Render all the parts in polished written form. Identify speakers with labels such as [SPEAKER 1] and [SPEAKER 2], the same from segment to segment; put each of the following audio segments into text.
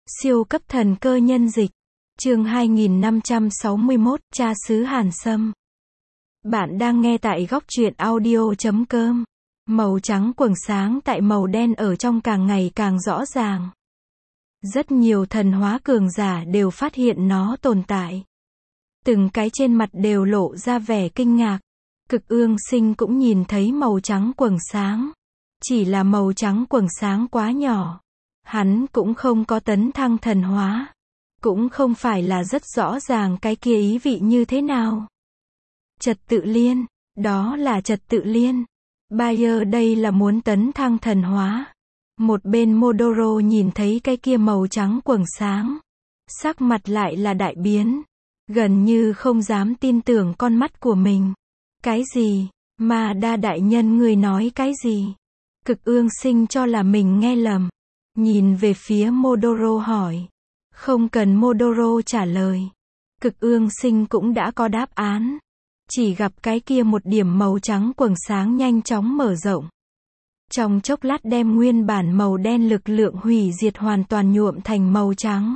[SPEAKER 1] Siêu cấp thần cơ nhân dịch. Chương 2561, Cha xứ Hàn Sâm. Bạn đang nghe tại góc truyện audio.com. Màu trắng quầng sáng tại màu đen ở trong càng ngày càng rõ ràng. Rất nhiều thần hóa cường giả đều phát hiện nó tồn tại. Từng cái trên mặt đều lộ ra vẻ kinh ngạc. Cực Ương Sinh cũng nhìn thấy màu trắng quầng sáng. Chỉ là màu trắng quầng sáng quá nhỏ. Hắn cũng không có tấn thăng thần hóa. Cũng không phải là rất rõ ràng cái kia ý vị như thế nào. Trật tự liên, đó là trật tự liên. Bayer đây là muốn tấn thăng thần hóa. Một bên Modoro nhìn thấy cái kia màu trắng quầng sáng. Sắc mặt lại là đại biến. Gần như không dám tin tưởng con mắt của mình. Cái gì? Mà đa đại nhân người nói cái gì? Cực Ương Sinh cho là mình nghe lầm. Nhìn về phía Modoro hỏi. Không cần Modoro trả lời. Cực Ương Sinh cũng đã có đáp án. Chỉ gặp cái kia một điểm màu trắng quầng sáng nhanh chóng mở rộng. Trong chốc lát đem nguyên bản màu đen lực lượng hủy diệt hoàn toàn nhuộm thành màu trắng.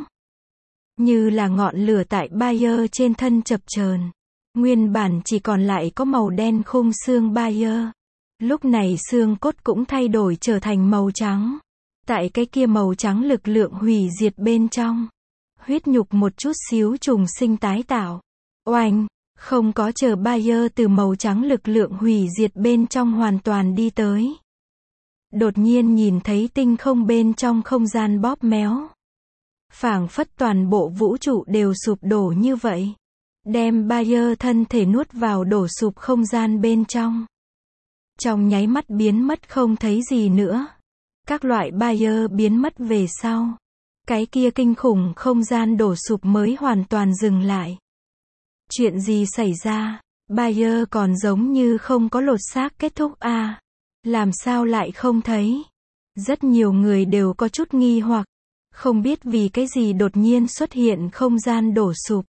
[SPEAKER 1] Như là ngọn lửa tại Bayer trên thân chập chờn. Nguyên bản chỉ còn lại có màu đen khung xương Bayer. Lúc này xương cốt cũng thay đổi trở thành màu trắng. Tại cái kia màu trắng lực lượng hủy diệt bên trong. Huyết nhục một chút xíu trùng sinh tái tạo. Oanh, không có chờ Bayer từ màu trắng lực lượng hủy diệt bên trong hoàn toàn đi tới. Đột nhiên nhìn thấy tinh không bên trong không gian bóp méo. Phảng phất toàn bộ vũ trụ đều sụp đổ như vậy. Đem Bayer thân thể nuốt vào đổ sụp không gian bên trong. Trong nháy mắt biến mất không thấy gì nữa. Các loại Bayer biến mất về sau. Cái kia kinh khủng không gian đổ sụp mới hoàn toàn dừng lại. Chuyện gì xảy ra? Bayer còn giống như không có lột xác kết thúc à? Làm sao lại không thấy? Rất nhiều người đều có chút nghi hoặc. Không biết vì cái gì đột nhiên xuất hiện không gian đổ sụp.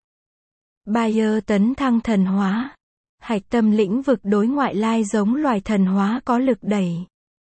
[SPEAKER 1] Bayer tấn thăng thần hóa. Hạch tâm lĩnh vực đối ngoại lai giống loài thần hóa có lực đẩy.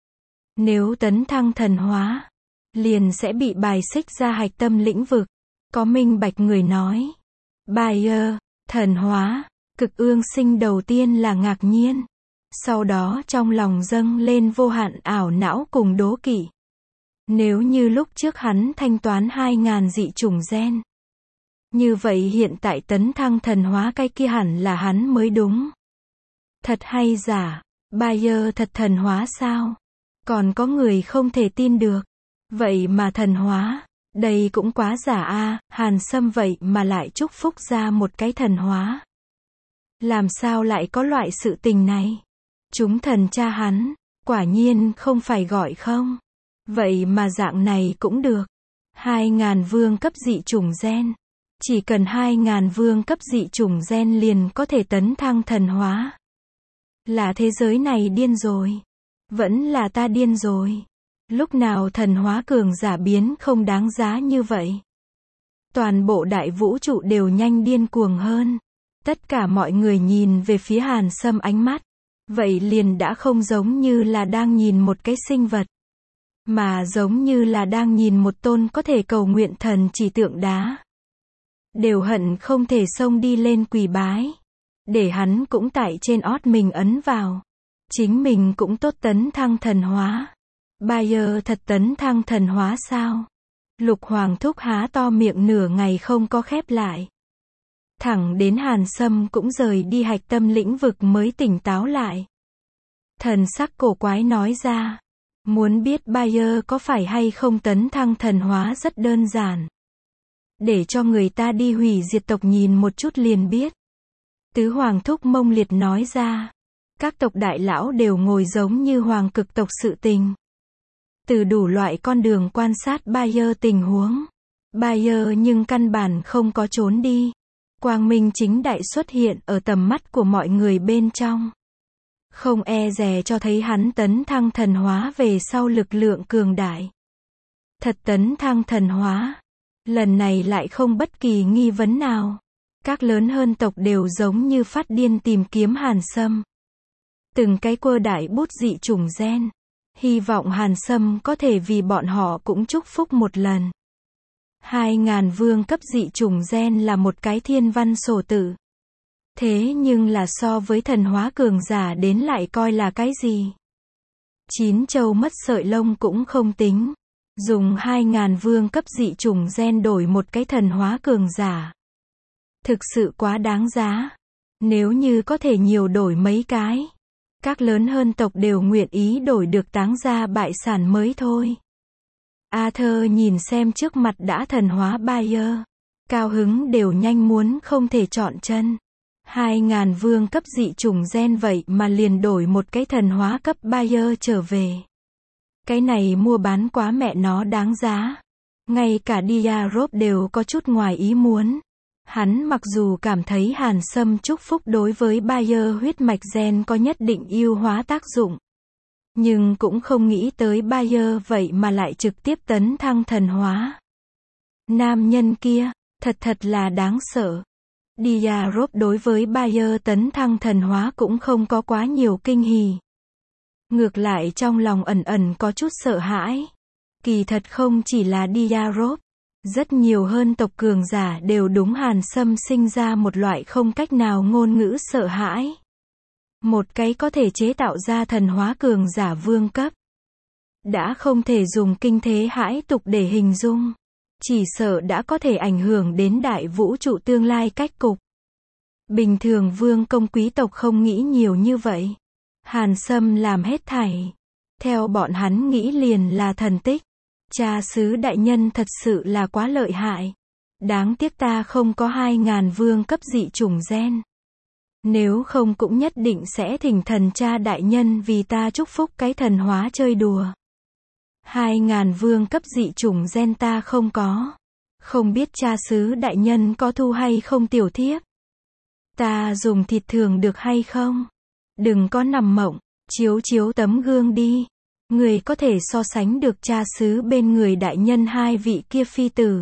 [SPEAKER 1] Nếu tấn thăng thần hóa, liền sẽ bị bài xích ra hạch tâm lĩnh vực. Có minh bạch người nói. Bayer, thần hóa. Cực Ương Sinh đầu tiên là ngạc nhiên. Sau đó trong lòng dâng lên vô hạn ảo não cùng đố kỵ. Nếu như lúc trước hắn thanh toán 2.000 dị chủng gen. Như vậy hiện tại tấn thăng thần hóa cái kia hẳn là hắn mới đúng. Thật hay giả? Bayer thật thần hóa sao? Còn có người không thể tin được. Vậy mà thần hóa, đây cũng quá giả a. Hàn Sâm vậy mà lại chúc phúc ra một cái thần hóa. Làm sao lại có loại sự tình này? Chúng thần cha hắn, quả nhiên không phải gọi không? Vậy mà dạng này cũng được. 2.000 vương cấp dị chủng gen. Chỉ cần 2.000 vương cấp dị chủng gen liền có thể tấn thăng thần hóa. Là thế giới này điên rồi. Vẫn là ta điên rồi. Lúc nào thần hóa cường giả biến không đáng giá như vậy. Toàn bộ đại vũ trụ đều nhanh điên cuồng hơn. Tất cả mọi người nhìn về phía Hàn Sâm ánh mắt. Vậy liền đã không giống như là đang nhìn một cái sinh vật. Mà giống như là đang nhìn một tôn có thể cầu nguyện thần chỉ tượng đá. Đều hận không thể xông đi lên quỳ bái. Để hắn cũng tại trên ót mình ấn vào. Chính mình cũng tốt tấn thăng thần hóa. Bayer thật tấn thăng thần hóa sao? Lục Hoàng thúc há to miệng nửa ngày không có khép lại. Thẳng đến Hàn Sâm cũng rời đi hạch tâm lĩnh vực mới tỉnh táo lại. Thần sắc cổ quái nói ra. Muốn biết Bayer có phải hay không tấn thăng thần hóa rất đơn giản. Để cho người ta đi hủy diệt tộc nhìn một chút liền biết. Tứ Hoàng thúc Mông Liệt nói ra. Các tộc đại lão đều ngồi giống như hoàng cực tộc sự tình. Từ đủ loại con đường quan sát Bayer tình huống. Bayer nhưng căn bản không có trốn đi. Quang minh chính đại xuất hiện ở tầm mắt của mọi người bên trong. Không e dè cho thấy hắn tấn thăng thần hóa về sau lực lượng cường đại. Thật tấn thăng thần hóa. Lần này lại không bất kỳ nghi vấn nào. Các lớn hơn tộc đều giống như phát điên tìm kiếm Hàn Sâm. Từng cái quơ đại bút dị chủng gen. Hy vọng Hàn Sâm có thể vì bọn họ cũng chúc phúc một lần. 2.000 vương cấp dị chủng gen là một cái thiên văn sổ tự. Thế nhưng là so với thần hóa cường giả đến lại coi là cái gì? 9 châu mất sợi lông cũng không tính. Dùng 2.000 vương cấp dị chủng gen đổi một cái thần hóa cường giả. Thực sự quá đáng giá. Nếu như có thể nhiều đổi mấy cái, các lớn hơn tộc đều nguyện ý đổi được táng gia bại sản mới thôi. Arthur nhìn xem trước mặt đã thần hóa Bayer. Cao hứng đều nhanh muốn không thể chọn chân. 2.000 vương cấp dị chủng gen vậy mà liền đổi một cái thần hóa cấp Bayer trở về. Cái này mua bán quá mẹ nó đáng giá. Ngay cả Diarop đều có chút ngoài ý muốn. Hắn mặc dù cảm thấy Hàn Sâm chúc phúc đối với Bayer huyết mạch gen có nhất định ưu hóa tác dụng. Nhưng cũng không nghĩ tới Bayer vậy mà lại trực tiếp tấn thăng thần hóa. Nam nhân kia, thật là đáng sợ. Diarop đối với Bayer tấn thăng thần hóa cũng không có quá nhiều kinh hỉ. Ngược lại trong lòng ẩn có chút sợ hãi. Kỳ thật không chỉ là Diarop, rất nhiều hơn tộc cường giả đều đúng Hàn Sâm sinh ra một loại không cách nào ngôn ngữ sợ hãi. Một cái có thể chế tạo ra thần hóa cường giả vương cấp. Đã không thể dùng kinh thế hãi tục để hình dung. Chỉ sợ đã có thể ảnh hưởng đến đại vũ trụ tương lai cách cục. Bình thường vương công quý tộc không nghĩ nhiều như vậy. Hàn Sâm làm hết thảy. Theo bọn hắn nghĩ liền là thần tích. Cha xứ đại nhân thật sự là quá lợi hại. Đáng tiếc ta không có 2.000 vương cấp dị chủng gen. Nếu không cũng nhất định sẽ thỉnh thần cha đại nhân vì ta chúc phúc cái thần hóa chơi đùa. 2.000 vương cấp dị chủng gen ta không có. Không biết cha xứ đại nhân có thu hay không tiểu thiếp. Ta dùng thịt thường được hay không? Đừng có nằm mộng, chiếu tấm gương đi. Người có thể so sánh được cha xứ bên người đại nhân hai vị kia phi tử.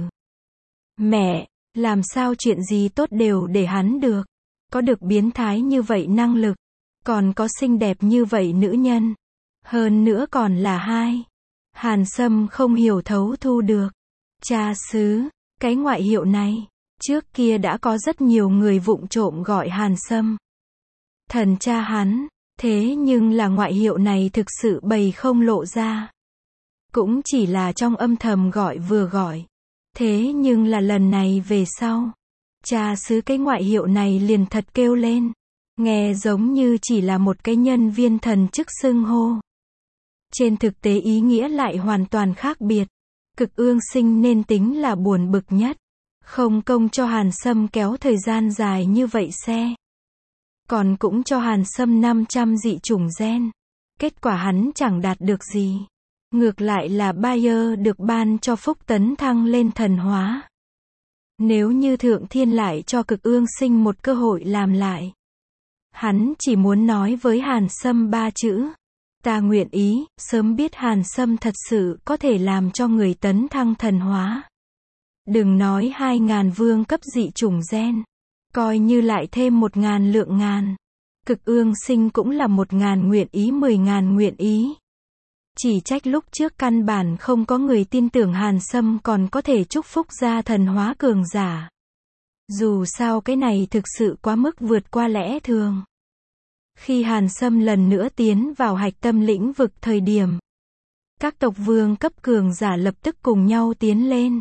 [SPEAKER 1] Mẹ, làm sao chuyện gì tốt đều để hắn được. Có được biến thái như vậy năng lực. Còn có xinh đẹp như vậy nữ nhân. Hơn nữa còn là hai. Hàn Sâm không hiểu thấu thu được. Cha xứ, cái ngoại hiệu này. Trước kia đã có rất nhiều người vụng trộm gọi Hàn Sâm. Thần cha hắn. Thế nhưng là ngoại hiệu này thực sự bày không lộ ra. Cũng chỉ là trong âm thầm gọi vừa gọi. Thế nhưng là lần này về sau. Cha xứ cái ngoại hiệu này liền thật kêu lên. Nghe giống như chỉ là một cái nhân viên thần chức xưng hô. Trên thực tế ý nghĩa lại hoàn toàn khác biệt. Cực ương sinh nên tính là buồn bực nhất. Không công cho Hàn Sâm kéo thời gian dài như vậy xe. Còn cũng cho Hàn Sâm 500 dị chủng gen. Kết quả hắn chẳng đạt được gì. Ngược lại là Bayer được ban cho phúc tấn thăng lên thần hóa. Nếu như Thượng Thiên lại cho Cực ương sinh một cơ hội làm lại. Hắn chỉ muốn nói với Hàn Sâm 3 chữ. Ta nguyện ý, sớm biết Hàn Sâm thật sự có thể làm cho người tấn thăng thần hóa. Đừng nói 2.000 vương cấp dị chủng gen. Coi như lại thêm 1.000 lượng ngàn. Cực ương sinh cũng là 1.000 nguyện ý 10.000 nguyện ý. Chỉ trách lúc trước căn bản không có người tin tưởng Hàn Sâm còn có thể chúc phúc ra thần hóa cường giả. Dù sao cái này thực sự quá mức vượt qua lẽ thường. Khi Hàn Sâm lần nữa tiến vào hạch tâm lĩnh vực thời điểm. Các tộc vương cấp cường giả lập tức cùng nhau tiến lên.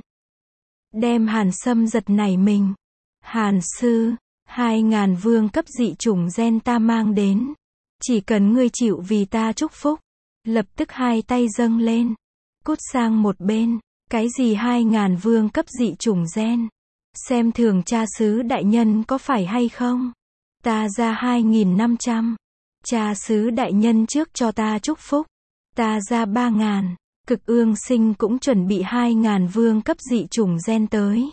[SPEAKER 1] Đem Hàn Sâm giật nảy mình. Hàn sư, 2.000 vương cấp dị chủng gen ta mang đến. Chỉ cần ngươi chịu vì ta chúc phúc. Lập tức hai tay dâng lên. Cút sang một bên. Cái gì 2.000 vương cấp dị chủng gen? Xem thường cha xứ đại nhân có phải hay không? Ta ra 2.500. Cha xứ đại nhân trước cho ta chúc phúc. Ta ra 3.000. Cực ương sinh cũng chuẩn bị 2.000 vương cấp dị chủng gen tới.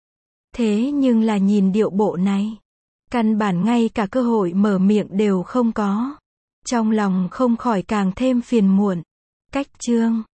[SPEAKER 1] Thế nhưng là nhìn điệu bộ này. Căn bản ngay cả cơ hội mở miệng đều không có. Trong lòng không khỏi càng thêm phiền muộn. Cách chương